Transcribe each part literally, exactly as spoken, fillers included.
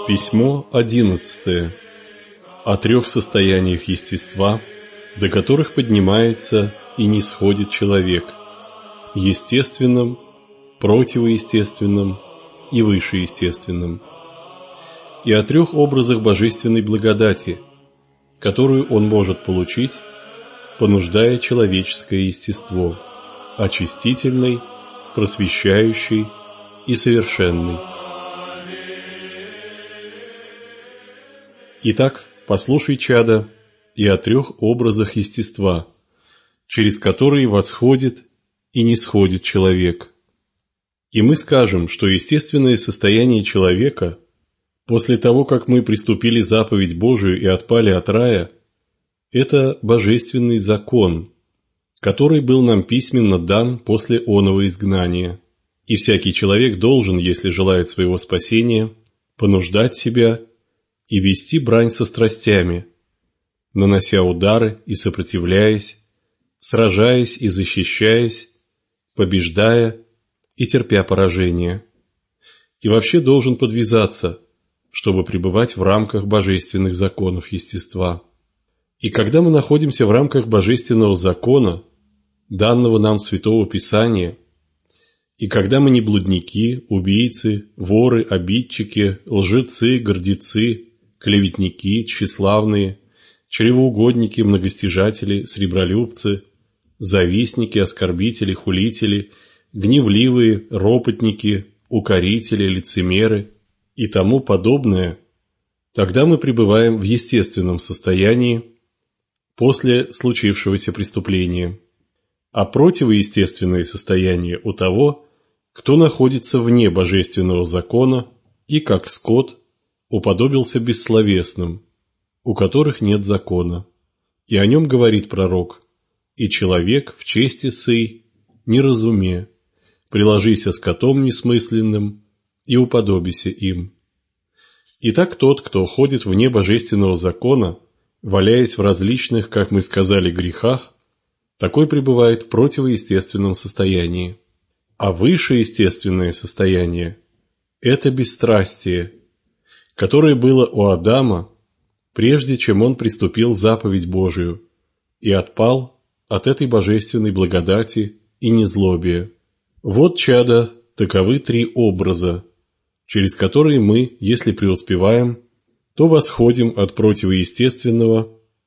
Письмо одиннадцатое. О трех состояниях естества, до которых поднимается и нисходит человек: естественном, противоестественном и вышеестественном. И о трех образах божественной благодати, которую он может получить, понуждая человеческое естество: очистительной, просвещающей и совершенной. Итак, послушай, чадо, и о трех образах естества, через которые восходит и нисходит человек. И мы скажем, что естественное состояние человека, после того, как мы приступили заповедь Божию и отпали от рая, это божественный закон, который был нам письменно дан после оного изгнания. И всякий человек должен, если желает своего спасения, понуждать себя и вести брань со страстями, нанося удары и сопротивляясь, сражаясь и защищаясь, побеждая и терпя поражение. И вообще должен подвязаться, чтобы пребывать в рамках божественных законов естества. И когда мы находимся в рамках божественного закона, данного нам Святого Писания, и когда мы не блудники, убийцы, воры, обидчики, лжецы, гордецы, клеветники, тщеславные, чревоугодники, многостяжатели, сребролюбцы, завистники, оскорбители, хулители, гневливые, ропотники, укорители, лицемеры и тому подобное, тогда мы пребываем в естественном состоянии после случившегося преступления. А противоестественное состояние у того, кто находится вне божественного закона и, как скот, уподобился бессловесным, у которых нет закона. И о нем говорит пророк: «И человек в чести сей не разуме, приложися скотом несмысленным и уподобися им». Итак, тот, кто ходит вне божественного закона, валяясь в различных, как мы сказали, грехах, такой пребывает в противоестественном состоянии. А вышеестественное состояние – это бесстрастие, которое было у Адама, прежде чем он приступил заповедь Божию и отпал от этой божественной благодати и незлобия. Вот, чадо, таковы три образа, через которые мы, если преуспеваем, то восходим от противоестественного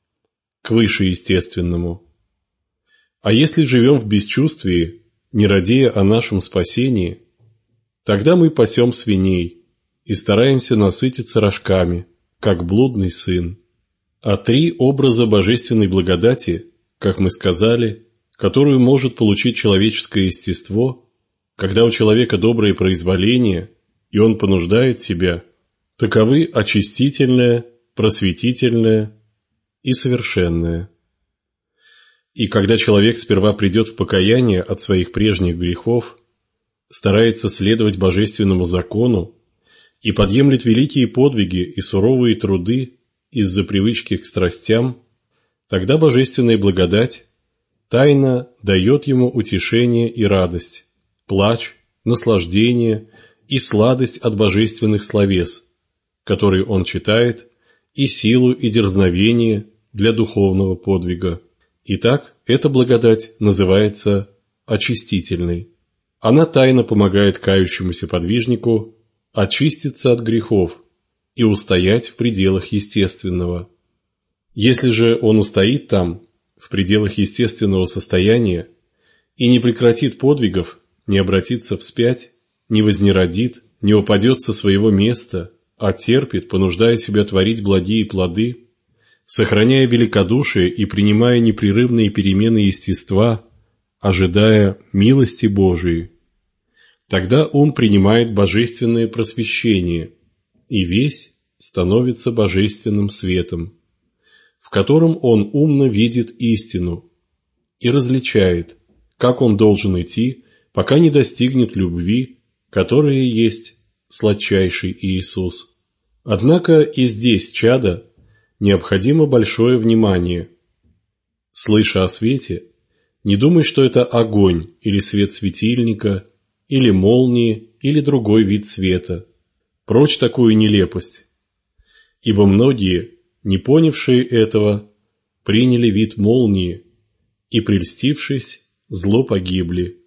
к вышеестественному. А если живем в бесчувствии, не радея о нашем спасении, тогда мы пасем свиней и стараемся насытиться рожками, как блудный сын. А три образа божественной благодати, как мы сказали, которую может получить человеческое естество, когда у человека доброе произволение, и он понуждает себя, таковы очистительное, просветительное и совершенное. И когда человек сперва придет в покаяние от своих прежних грехов, старается следовать божественному закону и подъемлет великие подвиги и суровые труды из-за привычки к страстям, тогда божественная благодать тайно дает ему утешение и радость, плач, наслаждение и сладость от божественных словес, которые он читает, и силу и дерзновение для духовного подвига. Итак, эта благодать называется очистительной. Она тайно помогает кающемуся подвижнику очиститься от грехов и устоять в пределах естественного. Если же он устоит там, в пределах естественного состояния, и не прекратит подвигов, не обратится вспять, не вознеродит, не упадет со своего места, а терпит, понуждая себя творить благие плоды, сохраняя великодушие и принимая непрерывные перемены естества, ожидая милости Божией, тогда ум принимает божественное просвещение, и весь становится божественным светом, в котором он умно видит истину и различает, как он должен идти, пока не достигнет любви, которая есть сладчайший Иисус. Однако и здесь, чадо, необходимо большое внимание. Слыша о свете, не думай, что это огонь или свет светильника, или молнии, или другой вид света. Прочь такую нелепость! Ибо многие, не понявшие этого, приняли вид молнии и, прельстившись, зло погибли.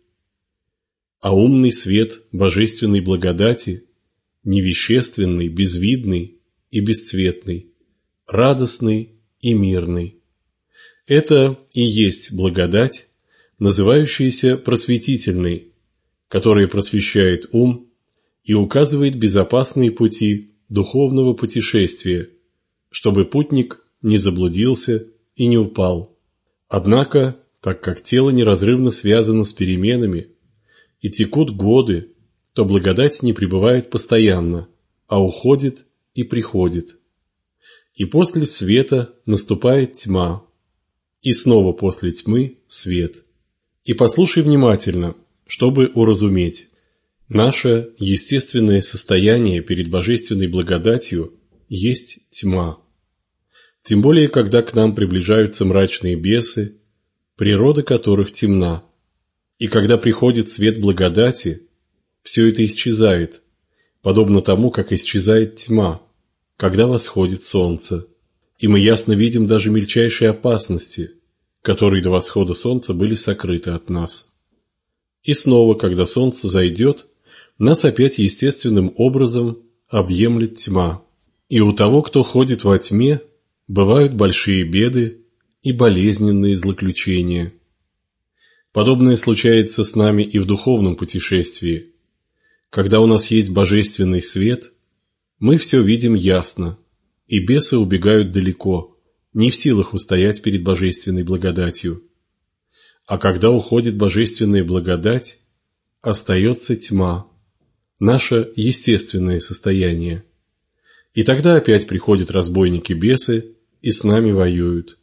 А умный свет божественной благодати, невещественный, безвидный и бесцветный, радостный и мирный. Это и есть благодать, называющаяся просветительной, которая просвещает ум и указывает безопасные пути духовного путешествия, чтобы путник не заблудился и не упал. Однако, так как тело неразрывно связано с переменами и текут годы, то благодать не пребывает постоянно, а уходит и приходит. И после света наступает тьма, и снова после тьмы свет. И послушай внимательно, чтобы уразуметь. Наше естественное состояние перед божественной благодатью есть тьма. Тем более, когда к нам приближаются мрачные бесы, природа которых темна. И когда приходит свет благодати, все это исчезает, подобно тому, как исчезает тьма, когда восходит солнце. И мы ясно видим даже мельчайшие опасности, которые до восхода солнца были сокрыты от нас. И снова, когда солнце зайдет, нас опять естественным образом объемлет тьма. И у того, кто ходит во тьме, бывают большие беды и болезненные злоключения. Подобное случается с нами и в духовном путешествии. Когда у нас есть божественный свет, мы все видим ясно, и бесы убегают далеко, не в силах устоять перед божественной благодатью. А когда уходит божественная благодать, остается тьма, наше естественное состояние. И тогда опять приходят разбойники-бесы и с нами воюют.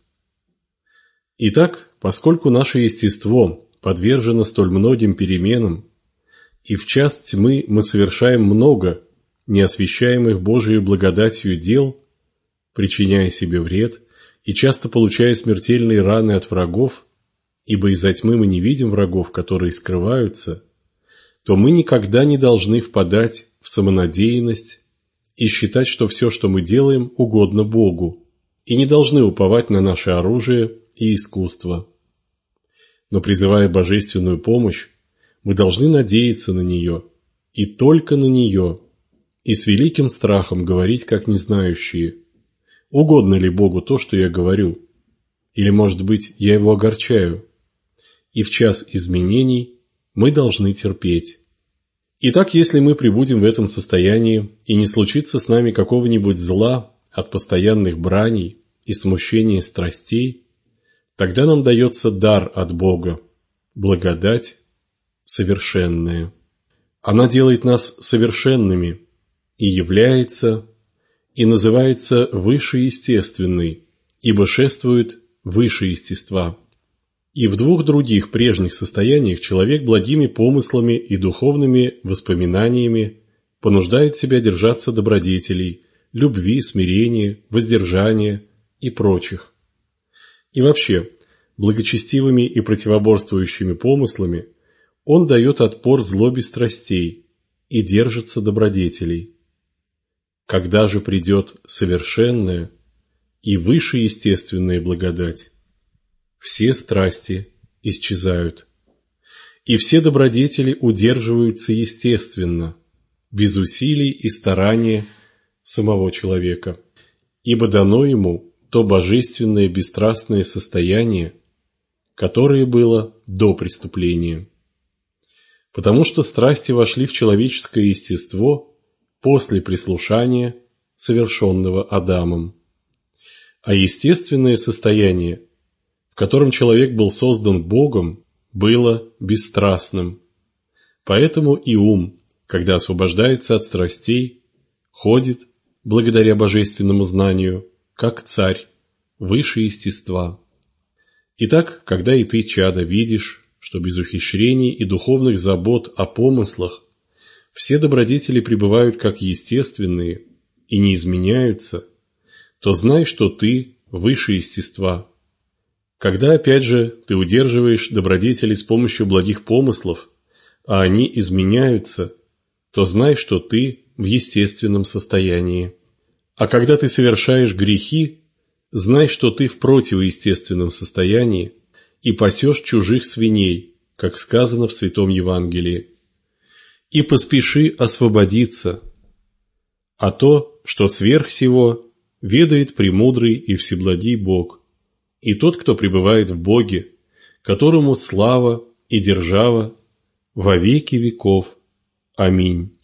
Итак, поскольку наше естество подвержено столь многим переменам, и в час тьмы мы совершаем много неосвящаемых Божией благодатью дел, причиняя себе вред и часто получая смертельные раны от врагов, ибо из-за тьмы мы не видим врагов, которые скрываются, то мы никогда не должны впадать в самонадеянность и считать, что все, что мы делаем, угодно Богу, и не должны уповать на наше оружие и искусство. Но призывая божественную помощь, мы должны надеяться на нее, и только на нее, и с великим страхом говорить, как незнающие: угодно ли Богу то, что я говорю? Или, может быть, я его огорчаю? И в час изменений мы должны терпеть. Итак, если мы пребудем в этом состоянии, и не случится с нами какого-нибудь зла от постоянных браней и смущения страстей, тогда нам дается дар от Бога, благодать совершенная. Она делает нас совершенными и является, и называется вышеестественной, ибо шествует выше естества. И в двух других прежних состояниях человек благими помыслами и духовными воспоминаниями понуждает себя держаться добродетелей, любви, смирения, воздержания и прочих. И вообще, благочестивыми и противоборствующими помыслами он дает отпор злобе страстей и держится добродетелей. Когда же придет совершенная и вышеестественная благодать, все страсти исчезают, и все добродетели удерживаются естественно, без усилий и старания самого человека, ибо дано ему то божественное бесстрастное состояние, которое было до преступления. Потому что страсти вошли в человеческое естество после прислушания, совершенного Адамом. А естественное состояние, в котором человек был создан Богом, было бесстрастным. Поэтому и ум, когда освобождается от страстей, ходит, благодаря божественному знанию, как царь, выше естества. Итак, когда и ты, чадо, видишь, что без ухищрений и духовных забот о помыслах все добродетели пребывают как естественные и не изменяются, то знай, что ты выше естества. Когда, опять же, ты удерживаешь добродетели с помощью благих помыслов, а они изменяются, то знай, что ты в естественном состоянии. А когда ты совершаешь грехи, знай, что ты в противоестественном состоянии и пасешь чужих свиней, как сказано в Святом Евангелии. И поспеши освободиться, а то, что сверх всего, ведает премудрый и всеблагий Бог, и тот, кто пребывает в Боге, которому слава и держава во веки веков. Аминь.